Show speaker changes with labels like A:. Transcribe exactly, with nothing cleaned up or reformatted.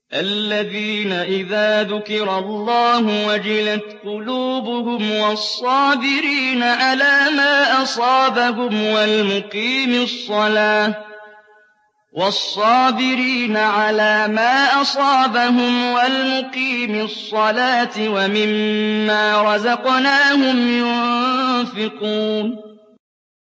A: الَّذِينَ إِذَا ذُكِرَ اللَّهُ وَجِلَتْ قُلُوبُهُمْ وَالصَّابِرِينَ عَلَىٰ مَا أَصَابَهُمْ وَالْمُقِيمِي الصَّلَاةِ وَالصَّابِرِينَ عَلَىٰ مَا أَصَابَهُمْ وَالْمُقِيمِي الصَّلَاةِ وَمِمَّا رَزَقْنَاهُمْ يُنفِقُونَ